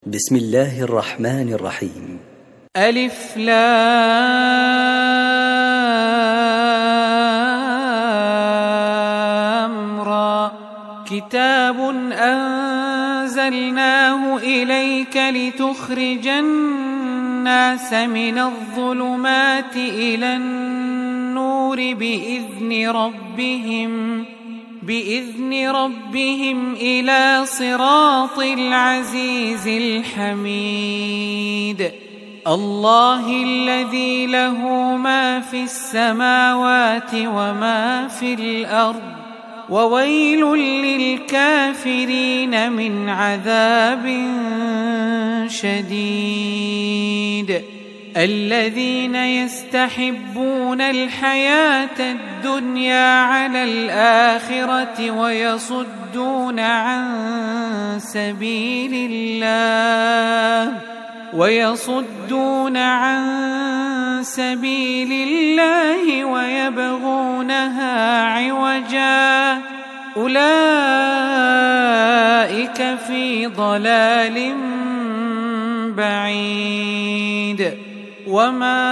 بسم الله الرحمن الرحيم. ألف لام را. كتاب أنزلناه إليك لتخرج الناس من الظلمات إلى النور بإذن ربهم إلى صراط العزيز الحميد. الله الذي له ما في السماوات وما في الأرض، وويل للكافرين من عذاب شديد. الذين يستحبون الحياة الدنيا على الآخرة ويصدون عن سبيل الله ويبغونها عوجا، أولئك في ضلال بعيد. وما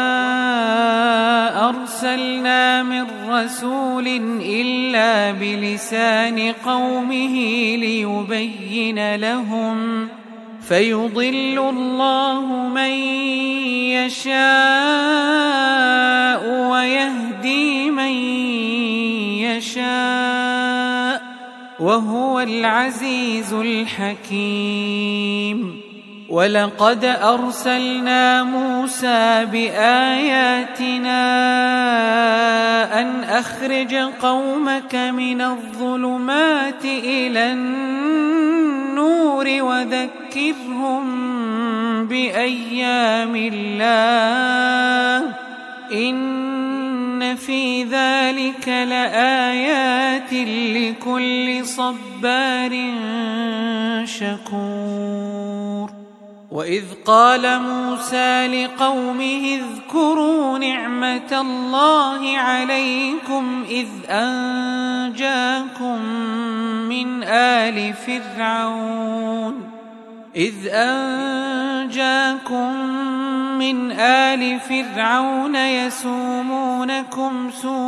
أرسلنا من رسول إلا بلسان قومه ليبين لهم، فيضل الله من يشاء ويهدي من يشاء، وهو العزيز الحكيم. ولقد أرسلنا موسى بآياتنا أن أخرج قومك من الظلمات إلى النور وذكرهم بأيام الله، إن في ذلك لآيات لكل صبار شكور. وإذ قال موسى لقومه اذكروا نعمة الله عليكم إذ أنجاكم من آل فرعون يسومونكم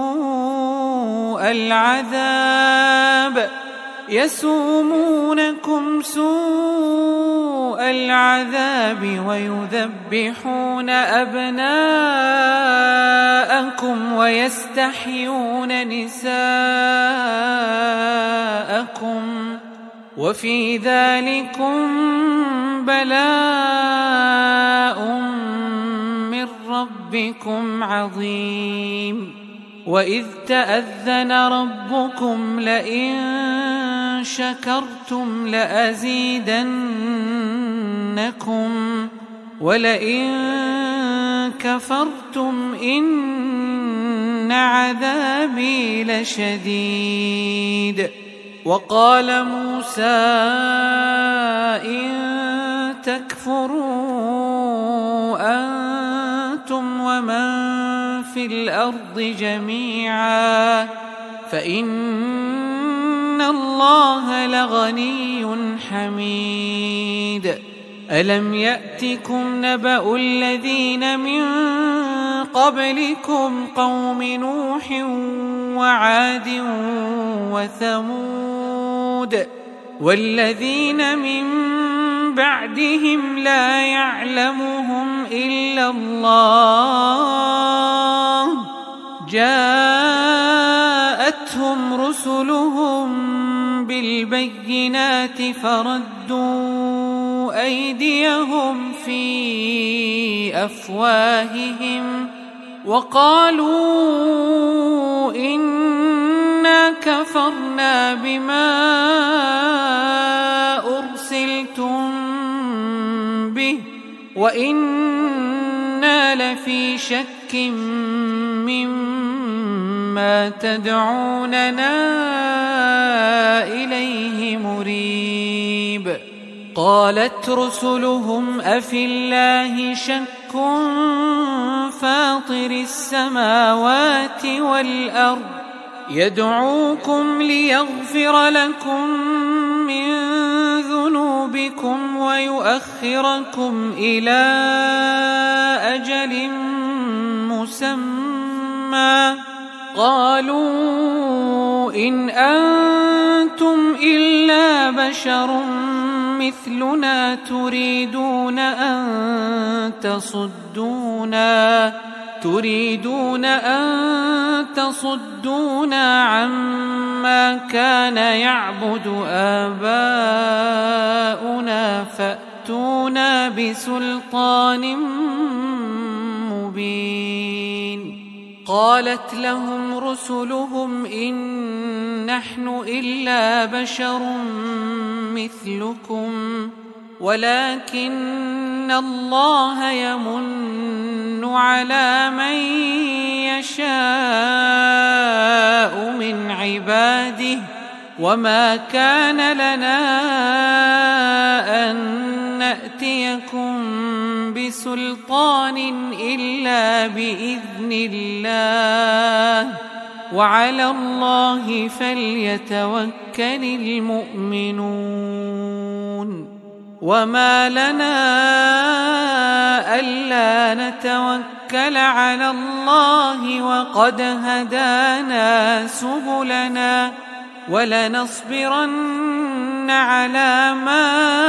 سوء العذاب ويذبحون أبناءكم ويستحيون نساءكم، وفي ذلكم بلاء من ربكم عظيم. وإذ تأذن ربكم لئن شكرتم لأزيدنكم ولئن كفرتم إن عذابي لشديد. وقال موسى إن تكفروا أنتم ومن في الأرض جميعا فإن الله لغني حميد. ألم يأتكم نبأ الذين من قبلكم قوم نوح وعاد وثمود والذين من بعدهم لا يعلمهم إلا الله، جاءتهم رسلهم بالبينات فردوا أيديهم في أفواههم وقالوا إنا كفرنا بما أرسلتم به وإنا لفي شك مما تدعوننا إليه مريب. قالت رسلهم أفي الله شك فاطر السماوات والأرض يدعوكم ليغفر لكم من ذنوبكم بكم ويؤخركم إلى أجل مسمى قالوا إن أنتم إلا بشر مثلنا تريدون أن تصدونا عما كان يعبد آباؤنا فأتونا بسلطان مبين. قالت لهم رسلهم إن نحن إلا بشر مثلكم ولكن الله يمن على من يشاء من عباده وما كان لنا أن نأتيكم بسلطان إلا بإذن الله وعلى الله فليتوكل المؤمنون. وما لنا ألا نتوكل على الله وقد هدانا سبلنا ولنصبرن على ما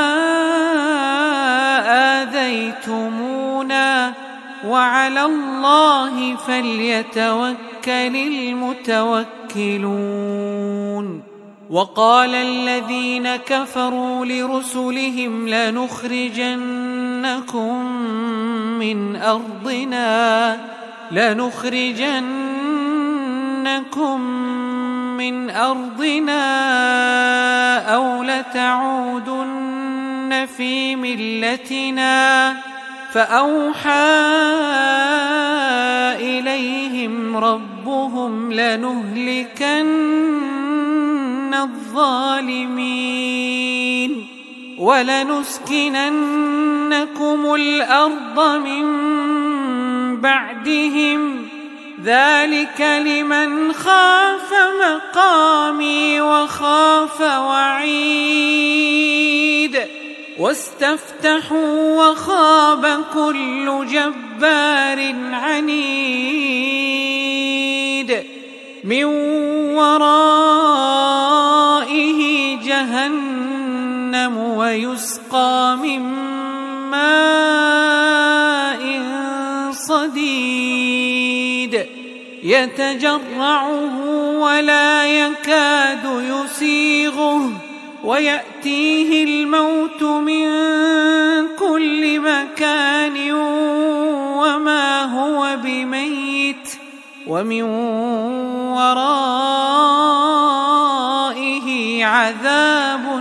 آذيتمونا وعلى الله فليتوكل المتوكلون. وقال الذين كفروا لرسلهم لنخرجنكم من أرضنا أو لتعودن في ملتنا فأوحى إليهم ربهم لنهلكن الظالمين ولنسكننكم الأرض من بعدهم ذلك لمن خاف مقامي وخاف وعيد. واستفتحوا وخاب كل جبار عنيد من ورائه جهنم ويسقى من ماء صديد يتجرعه ولا يكاد يسيغه ويأتيه الموت من كل مكان وما هو بميت ومن ورائه عذاب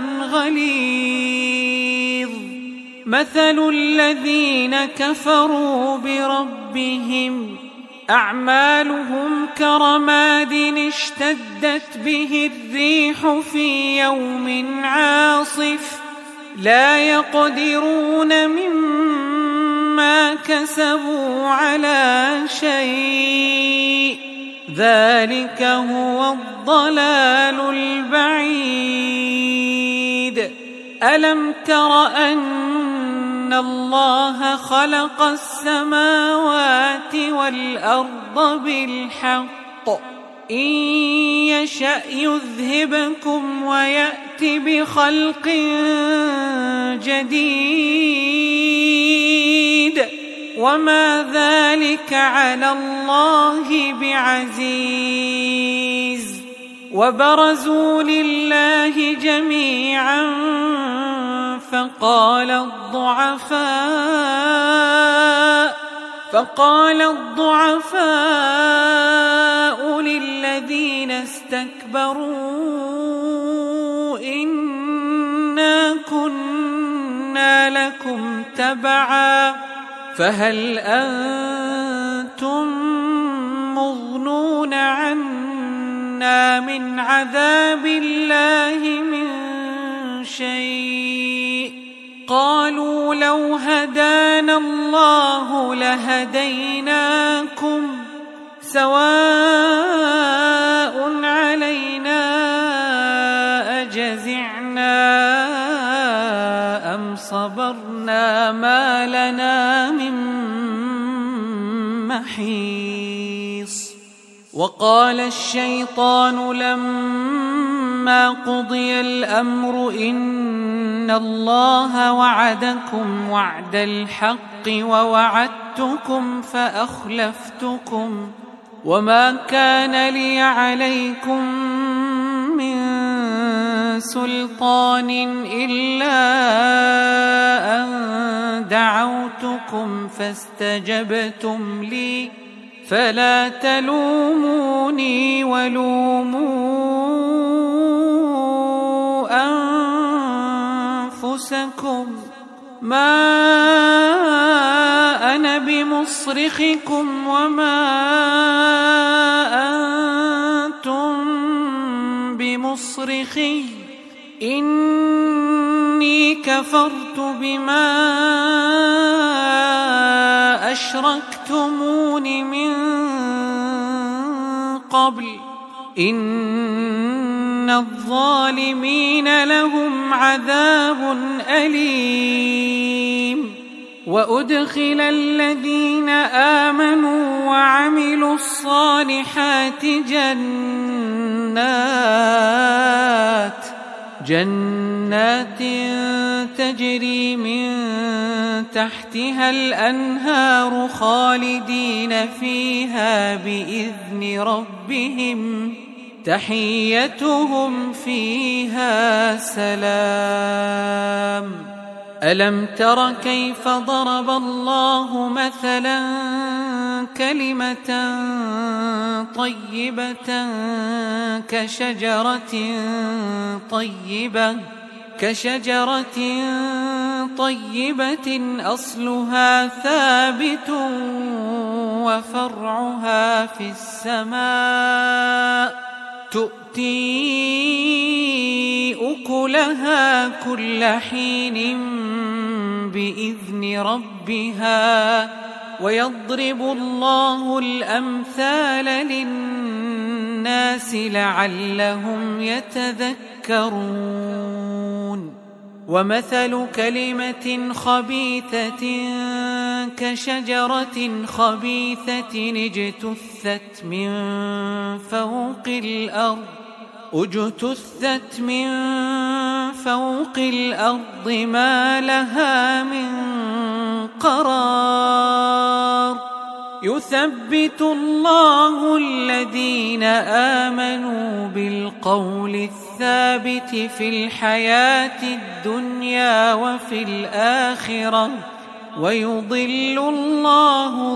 غليظ. مثل الذين كفروا بربهم أعمالهم كرماد اشتدت به الريح في يوم عاصف لا يقدرون مما كسبوا على شيء ذلك هو الضلال البعيد. ألم تر أن الله خلق السماوات والأرض بالحق إن يشأ يذهبكم ويأت بخلق جديد وما ذلك على الله بعزيز. وبرزوا لله جميعا فقال الضعفاء للذين استكبروا إنا كنا لكم تبعا فهل أنتم مغنون عنا من عذاب الله من شيء قالوا لو هدانا الله لهديناكم سواء علينا أجزعنا عنا ما لنا من محيص. وقال الشيطان لما قضي الأمر إن الله وعدكم وعد الحق ووعدتكم فأخلفتكم وما كان لي عليكم من سلطان إلا أن دعوتكم فاستجبتم لي فلا تلوموني ولوموا أنفسكم ما أنا بمصرخكم وما أنتم بمصرخي إني كفرت بما أشركتمون من قبل إن الظالمين لهم عذاب أليم. وأدخل الذين آمنوا وعملوا الصالحات جنات تجري من تحتها الأنهار خالدين فيها بإذن ربهم تحيتهم فيها سلام. ألم تر كيف ضرب الله مثلا كلمة طيبة كشجرة طيبة أصلها ثابت وفرعها في السماء تؤتي أكلها كل حين بإذن ربها ويضرب الله الأمثال للناس لعلهم يتذكرون. ومثل كلمة خبيثة كشجرة خبيثة اجتثت من فوق الأرض ما لها من قرار. يثبت الله الذين آمنوا بالقول الثابت في الحياة الدنيا وفي الآخرة ويضل الله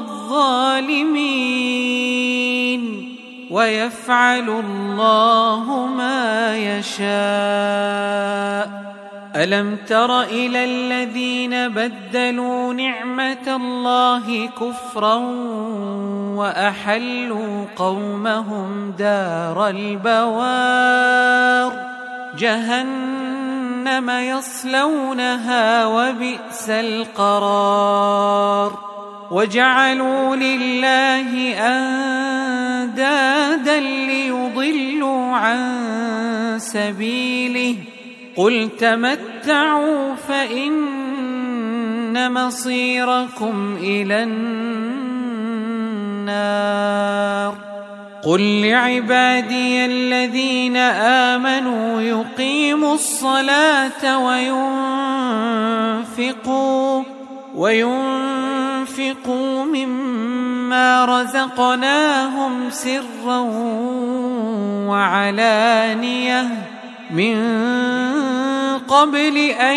الظالمين ويفعل الله ما يشاء. ألم تر إلى الذين بدلوا نعمة الله كفرا وأحلوا قومهم دار البوار جهنم يصلونها وبئس القرار. وجعلوا لله أندادا ليضلوا عن سبيله قل تمتعوا فإن مصيركم إلى النار. قل لعبادي الذين آمنوا يقيموا الصلاة وينفقوا مما رزقناهم سرا وعلانية من قبل أن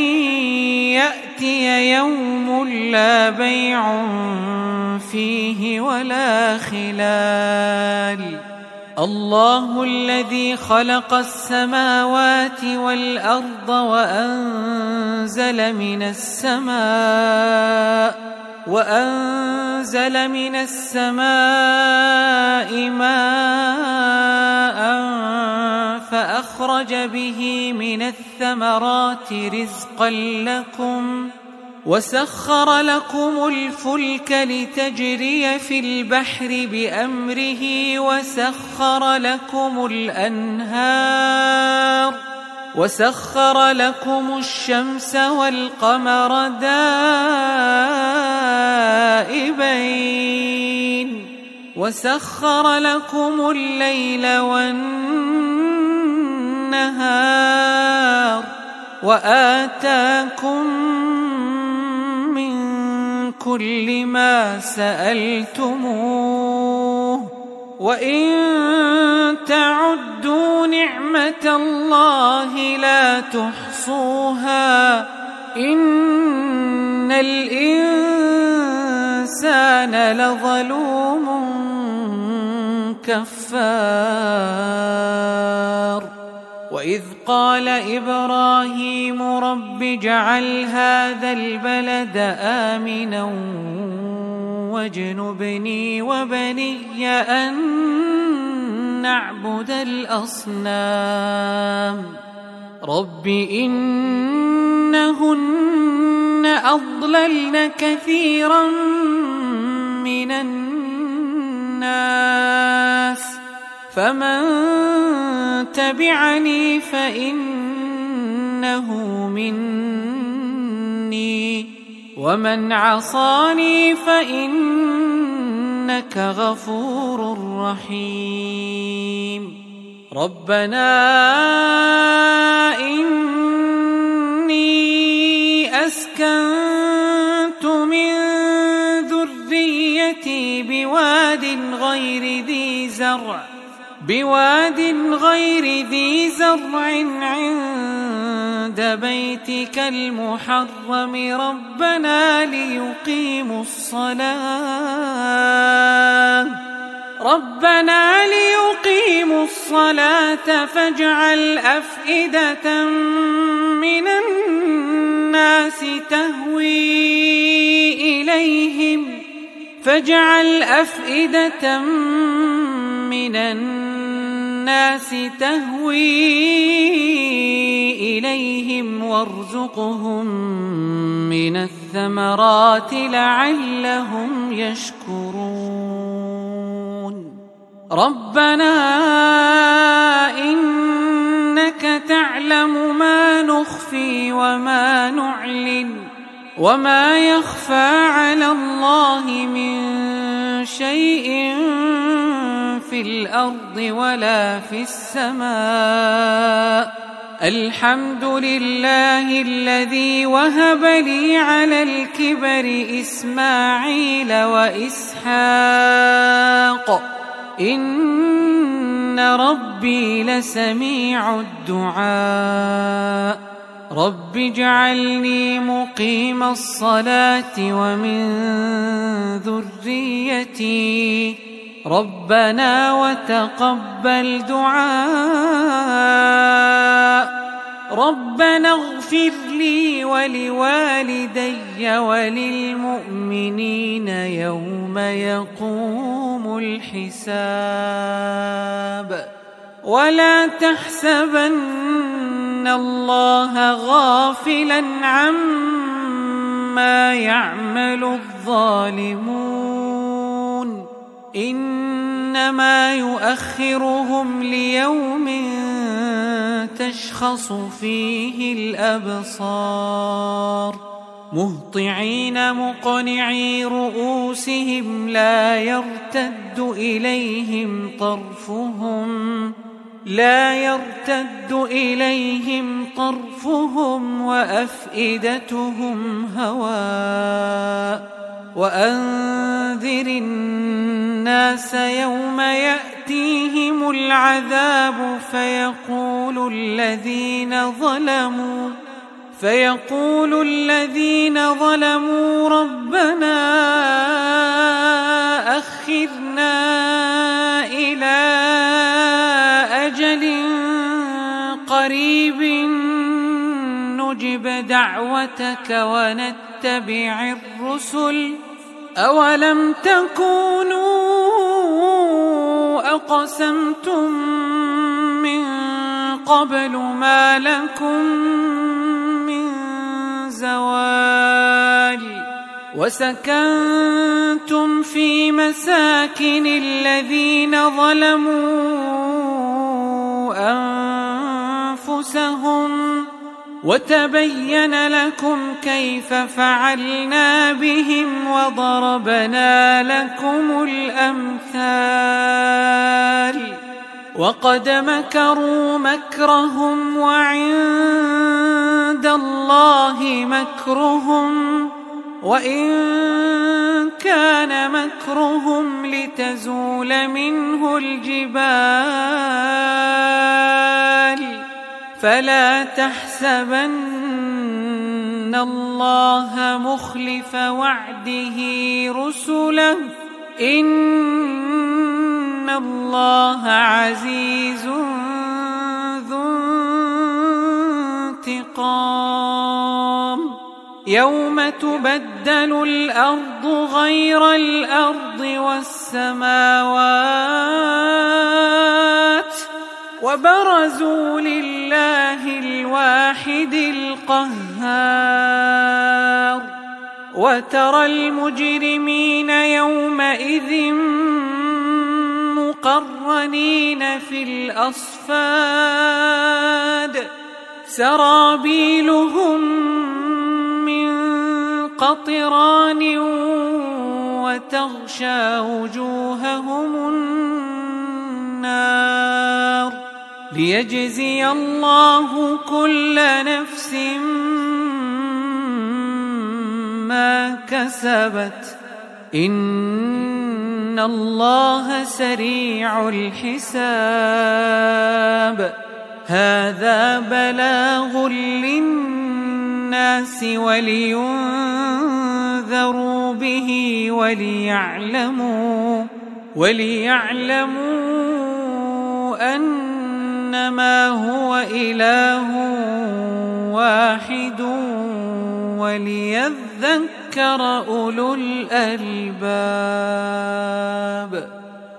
يأتي يوم لا بيع فيه ولا خلال. الله الذي خلق السماوات والأرض وأنزل من السماء ماء فأخرج به من الثمرات رزقا لكم وسخر لكم الفلك لتجري في البحر بأمره وسخر لكم الأنهار وسخر لكم الشمس والقمر دائبين وسخر لكم الليل والنهار وآتاكم من كل ما سألتموه وإن تعدوا نعمة الله لا تحصوها إن الإنسان لظلوم كفار وإذ قال إبراهيم رب اجعل هذا البلد آمنا واجنبني وبني أن نعبد الأصنام رب إنهن أضللن كثيرا من الناس فمن تبعني فإنه مني ومن عصاني فإنك غفور رحيم ربنا إني أسكنت من ذريتي بواد غير ذي زرع عند بيتك المحرم ربنا ليقيموا الصلاة فاجعل أفئدة من الناس تهوي إليهم وارزقهم من الثمرات لعلهم يشكرون ربنا إنك تعلم ما نخفي وما نعلن وما يخفى على الله من شيء في الأرض ولا في السماء الحمد لله الذي وهب لي على الكبر إسماعيل وإسحاق إن ربي لسميع الدعاء رب اجعلني مقيم الصلاة ومن ذريتي ربنا وتقبل دعاء ربنا اغفر لي ولوالدي وللمؤمنين يوم يقوم الحساب ولا تحسبن الله غافلا عما يعمل الظالمون إنما يؤخرهم ليوم تشخص فيه الأبصار مهطعين مقنعي رؤوسهم لا يرتد إليهم طرفهم وأفئدتهم هواء وأنذر الناس يوم يأتيهم العذاب فيقول الذين ظلموا ربنا أخرنا إلى أجل قريب نجب دعوتك ونتبع الرسل أولم تكونوا أقسمتم من قبل ما لكم من زوال وسكنتم في مساكن الذين ظلموا أنفسهم وتبين لكم كيف فعلنا بهم وضربنا لكم الأمثال وقد مكروا مكرهم وعند الله مكرهم وإن كان مكرهم لتزول منه الجبال فلا تحسبن الله مخلف وعده رسله إن الله عزيز ذو انتقام يوم تبدل الأرض غير الأرض والسماوات وبرزوا لله الواحد القهار وترى المجرمين يومئذ مقرنين في الأصفاد سرابيلهم من قطران وتغشى وجوههم النار ليجزي الله كل نفس ما كسبت إن الله سريع الحساب هذا بلاغ للناس ولينذروا به وليعلموا أنما هو إله واحد وليذكر أولو الألباب.